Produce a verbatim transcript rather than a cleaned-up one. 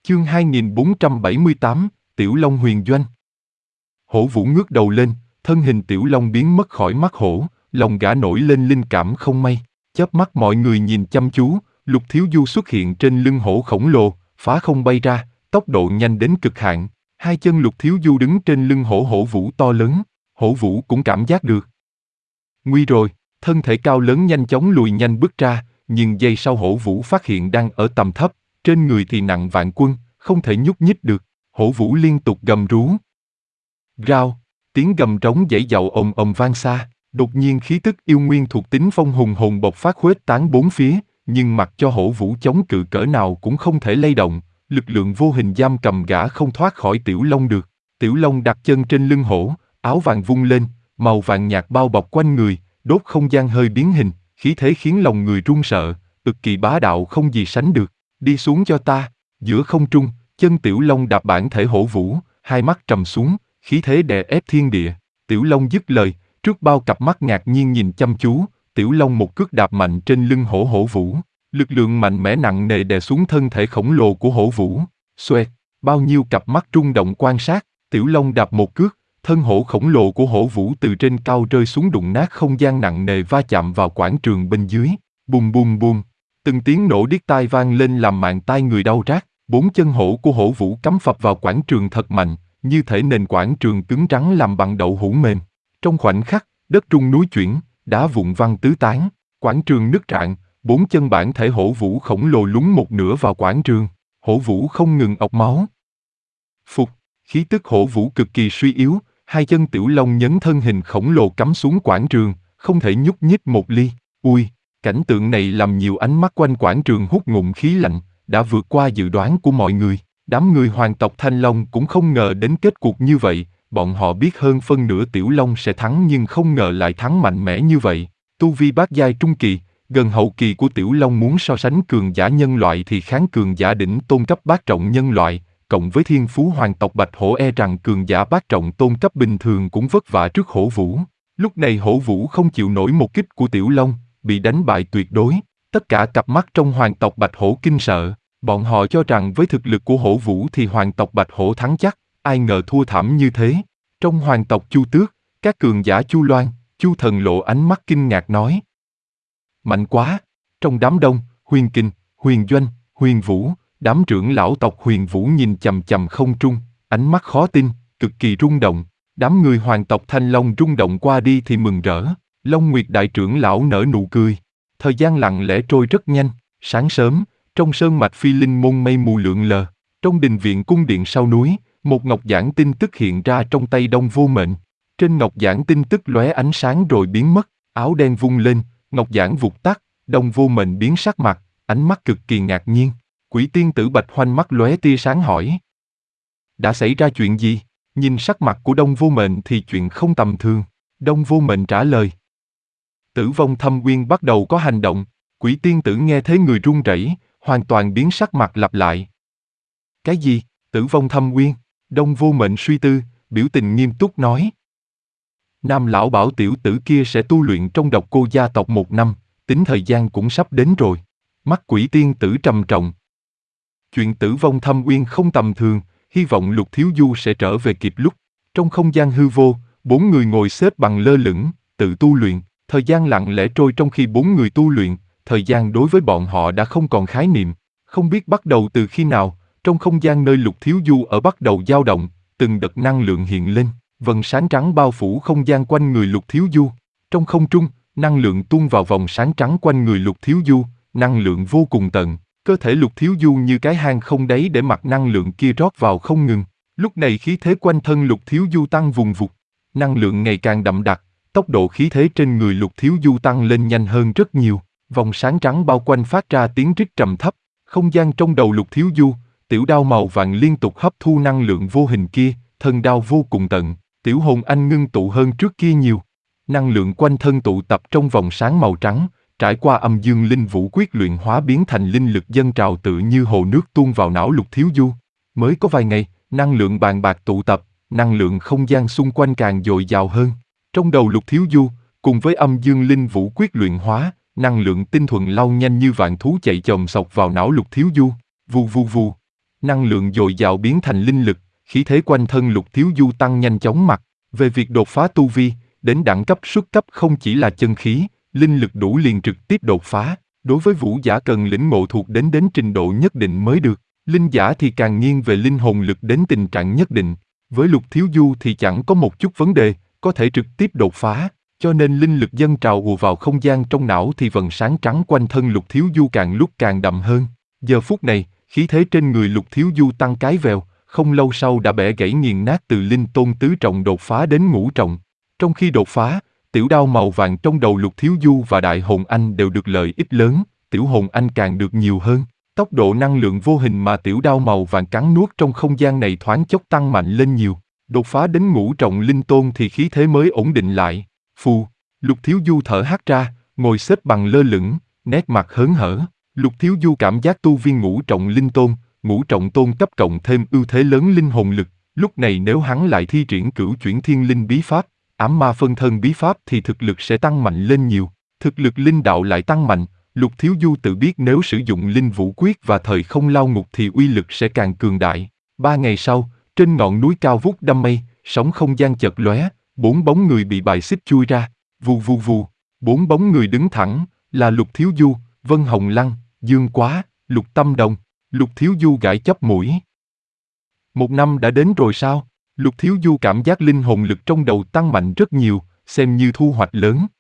Chương hai nghìn bốn trăm bảy mươi tám, Tiểu Long huyền doanh. Hổ Vũ ngước đầu lên, thân hình Tiểu Long biến mất khỏi mắt hổ, lòng gã nổi lên linh cảm không may. Chớp mắt mọi người nhìn chăm chú, Lục Thiếu Du xuất hiện trên lưng hổ khổng lồ, phá không bay ra, tốc độ nhanh đến cực hạn. Hai chân Lục Thiếu Du đứng trên lưng hổ Hổ Vũ to lớn, Hổ Vũ cũng cảm giác được. Nguy rồi, thân thể cao lớn nhanh chóng lùi nhanh bước ra, nhưng giây sau Hổ Vũ phát hiện đang ở tầm thấp, trên người thì nặng vạn quân, không thể nhúc nhích được. Hổ Vũ liên tục gầm rú. Rao, tiếng gầm trống dãy dạo ầm ầm vang xa. Đột nhiên khí tức yêu nguyên thuộc tính phong hùng hồn bộc phát khuếch tán bốn phía, nhưng mặc cho Hổ Vũ chống cự cỡ nào cũng không thể lay động, lực lượng vô hình giam cầm gã không thoát khỏi Tiểu Long được. Tiểu Long đặt chân trên lưng hổ, áo vàng vung lên, màu vàng nhạt bao bọc quanh người, đốt không gian hơi biến hình, khí thế khiến lòng người run sợ, cực kỳ bá đạo không gì sánh được. Đi xuống cho ta. Giữa không trung, chân Tiểu Long đạp bản thể Hổ Vũ, hai mắt trầm xuống, khí thế đè ép thiên địa. Tiểu Long dứt lời, trước bao cặp mắt ngạc nhiên nhìn chăm chú, Tiểu Long một cước đạp mạnh trên lưng hổ Hổ Vũ, lực lượng mạnh mẽ nặng nề đè xuống thân thể khổng lồ của Hổ Vũ. Xoẹt, bao nhiêu cặp mắt rung động quan sát, Tiểu Long đạp một cước, thân hổ khổng lồ của Hổ Vũ từ trên cao rơi xuống đụng nát không gian nặng nề va chạm vào quảng trường bên dưới. Bùm bùm bùm, từng tiếng nổ điếc tai vang lên làm màng tai người đau rát. Bốn chân hổ của Hổ Vũ cắm phập vào quảng trường thật mạnh, như thể nền quảng trường cứng rắn làm bằng đậu hũ mềm. Trong khoảnh khắc, đất rung núi chuyển, đá vụn văng tứ tán, quảng trường nứt rạn, bốn chân bản thể Hổ Vũ khổng lồ lún một nửa vào quảng trường. Hổ Vũ không ngừng ọc máu. Phục, khí tức Hổ Vũ cực kỳ suy yếu, hai chân Tiểu Long nhấn thân hình khổng lồ cắm xuống quảng trường, không thể nhúc nhích một ly. Ui, cảnh tượng này làm nhiều ánh mắt quanh quảng trường hút ngụm khí lạnh, đã vượt qua dự đoán của mọi người. Đám người hoàng tộc Thanh Long cũng không ngờ đến kết cuộc như vậy, bọn họ biết hơn phân nửa Tiểu Long sẽ thắng nhưng không ngờ lại thắng mạnh mẽ như vậy. Tu vi bát giai trung kỳ, gần hậu kỳ của Tiểu Long muốn so sánh cường giả nhân loại thì kháng cường giả đỉnh tôn cấp bát trọng nhân loại, cộng với thiên phú hoàng tộc Bạch Hổ e rằng cường giả bát trọng tôn cấp bình thường cũng vất vả trước Hổ Vũ. Lúc này Hổ Vũ không chịu nổi một kích của Tiểu Long, bị đánh bại tuyệt đối. Tất cả cặp mắt trong hoàng tộc Bạch Hổ kinh sợ. Bọn họ cho rằng với thực lực của Hổ Vũ thì hoàng tộc Bạch Hổ thắng chắc, ai ngờ thua thảm như thế. Trong hoàng tộc Chu Tước, các cường giả Chu Loan, Chu Thần lộ ánh mắt kinh ngạc nói. Mạnh quá! Trong đám đông, Huyền Kình, Huyền Doanh, Huyền Vũ, đám trưởng lão tộc Huyền Vũ nhìn chằm chằm không trung, ánh mắt khó tin, cực kỳ rung động. Đám người hoàng tộc Thanh Long rung động qua đi thì mừng rỡ. Long Nguyệt đại trưởng lão nở nụ cười. Thời gian lặng lẽ trôi rất nhanh, sáng sớm, trong sơn mạch Phi Linh môn mây mù lượn lờ, trong đình viện cung điện sau núi, một ngọc giản tin tức hiện ra trong tay Đông Vô Mệnh. Trên ngọc giản tin tức lóe ánh sáng rồi biến mất, áo đen vung lên, ngọc giản vụt tắt, Đông Vô Mệnh biến sắc mặt, ánh mắt cực kỳ ngạc nhiên. Quỷ tiên tử Bạch Hoanh mắt lóe tia sáng hỏi. Đã xảy ra chuyện gì? Nhìn sắc mặt của Đông Vô Mệnh thì chuyện không tầm thường. Đông Vô Mệnh trả lời. Tử vong thâm uyên bắt đầu có hành động. Quỷ tiên tử nghe thế người run rẩy, hoàn toàn biến sắc mặt lặp lại. Cái gì? Tử vong thâm uyên? Đông Vô Mệnh suy tư, biểu tình nghiêm túc nói. Nam lão bảo tiểu tử kia sẽ tu luyện trong độc cô gia tộc một năm, tính thời gian cũng sắp đến rồi. Mắt quỷ tiên tử trầm trọng. Chuyện tử vong thâm uyên không tầm thường, hy vọng Lục Thiếu Du sẽ trở về kịp lúc. Trong không gian hư vô, bốn người ngồi xếp bằng lơ lửng, tự tu luyện. Thời gian lặng lẽ trôi trong khi bốn người tu luyện, thời gian đối với bọn họ đã không còn khái niệm. Không biết bắt đầu từ khi nào, trong không gian nơi Lục Thiếu Du ở bắt đầu dao động, từng đợt năng lượng hiện lên, vầng sáng trắng bao phủ không gian quanh người Lục Thiếu Du. Trong không trung, năng lượng tuôn vào vòng sáng trắng quanh người Lục Thiếu Du, năng lượng vô cùng tận. Cơ thể Lục Thiếu Du như cái hang không đáy để mặc năng lượng kia rót vào không ngừng. Lúc này khí thế quanh thân Lục Thiếu Du tăng vùng vụt, năng lượng ngày càng đậm đặc, tốc độ khí thế trên người Lục Thiếu Du tăng lên nhanh hơn rất nhiều. Vòng sáng trắng bao quanh phát ra tiếng rít trầm thấp, không gian trong đầu Lục Thiếu Du, tiểu đao màu vàng liên tục hấp thu năng lượng vô hình kia, thân đao vô cùng tận, tiểu hồn anh ngưng tụ hơn trước kia nhiều. Năng lượng quanh thân tụ tập trong vòng sáng màu trắng, trải qua âm dương linh vũ quyết luyện hóa biến thành linh lực dâng trào tự như hồ nước tuôn vào não Lục Thiếu Du. Mới có vài ngày, năng lượng bàn bạc tụ tập, năng lượng không gian xung quanh càng dồi dào hơn. Trong đầu Lục Thiếu Du, cùng với âm dương linh vũ quyết luyện hóa, năng lượng tinh thuần lao nhanh như vạn thú chạy chồm sộc vào não Lục Thiếu Du. Vù vù vù. năng lượng dồi dào biến thành linh lực, khí thế quanh thân Lục Thiếu Du tăng nhanh chóng mặt. Về việc đột phá tu vi, đến đẳng cấp xuất cấp không chỉ là chân khí, linh lực đủ liền trực tiếp đột phá. Đối với vũ giả cần lĩnh ngộ thuộc đến đến trình độ nhất định mới được, linh giả thì càng nghiêng về linh hồn lực đến tình trạng nhất định. Với Lục Thiếu Du thì chẳng có một chút vấn đề, có thể trực tiếp đột phá, cho nên linh lực dâng trào ùa vào không gian trong não thì vầng sáng trắng quanh thân Lục Thiếu Du càng lúc càng đậm hơn. Giờ phút này, khí thế trên người Lục Thiếu Du tăng cái vèo, không lâu sau đã bẻ gãy nghiền nát từ linh tôn tứ trọng đột phá đến ngũ trọng. Trong khi đột phá, tiểu đao màu vàng trong đầu Lục Thiếu Du và Đại Hồn Anh đều được lợi ích lớn, tiểu hồn anh càng được nhiều hơn. Tốc độ năng lượng vô hình mà tiểu đao màu vàng cắn nuốt trong không gian này thoáng chốc tăng mạnh lên nhiều. Đột phá đến ngũ trọng linh tôn thì khí thế mới ổn định lại. Phù, Lục Thiếu Du thở hắt ra, ngồi xếp bằng lơ lửng, nét mặt hớn hở. Lục Thiếu Du cảm giác tu viên ngũ trọng linh tôn, ngũ trọng tôn cấp cộng thêm ưu thế lớn linh hồn lực. Lúc này nếu hắn lại thi triển cửu chuyển thiên linh bí pháp, ám ma phân thân bí pháp thì thực lực sẽ tăng mạnh lên nhiều. Thực lực linh đạo lại tăng mạnh, Lục Thiếu Du tự biết nếu sử dụng linh vũ quyết và thời không lao ngục thì uy lực sẽ càng cường đại. Ba ngày sau, trên ngọn núi cao vút đăm mây, sóng không gian chợt lóe, bốn bóng người bị bài xích chui ra, vù vù vù. Bốn bóng người đứng thẳng, là Lục Thiếu Du, Vân Hồng Lăng, Dương Quá, Lục Tâm Đồng. Lục Thiếu Du gãi chóp mũi. Một năm đã đến rồi sao? Lục Thiếu Du cảm giác linh hồn lực trong đầu tăng mạnh rất nhiều, xem như thu hoạch lớn.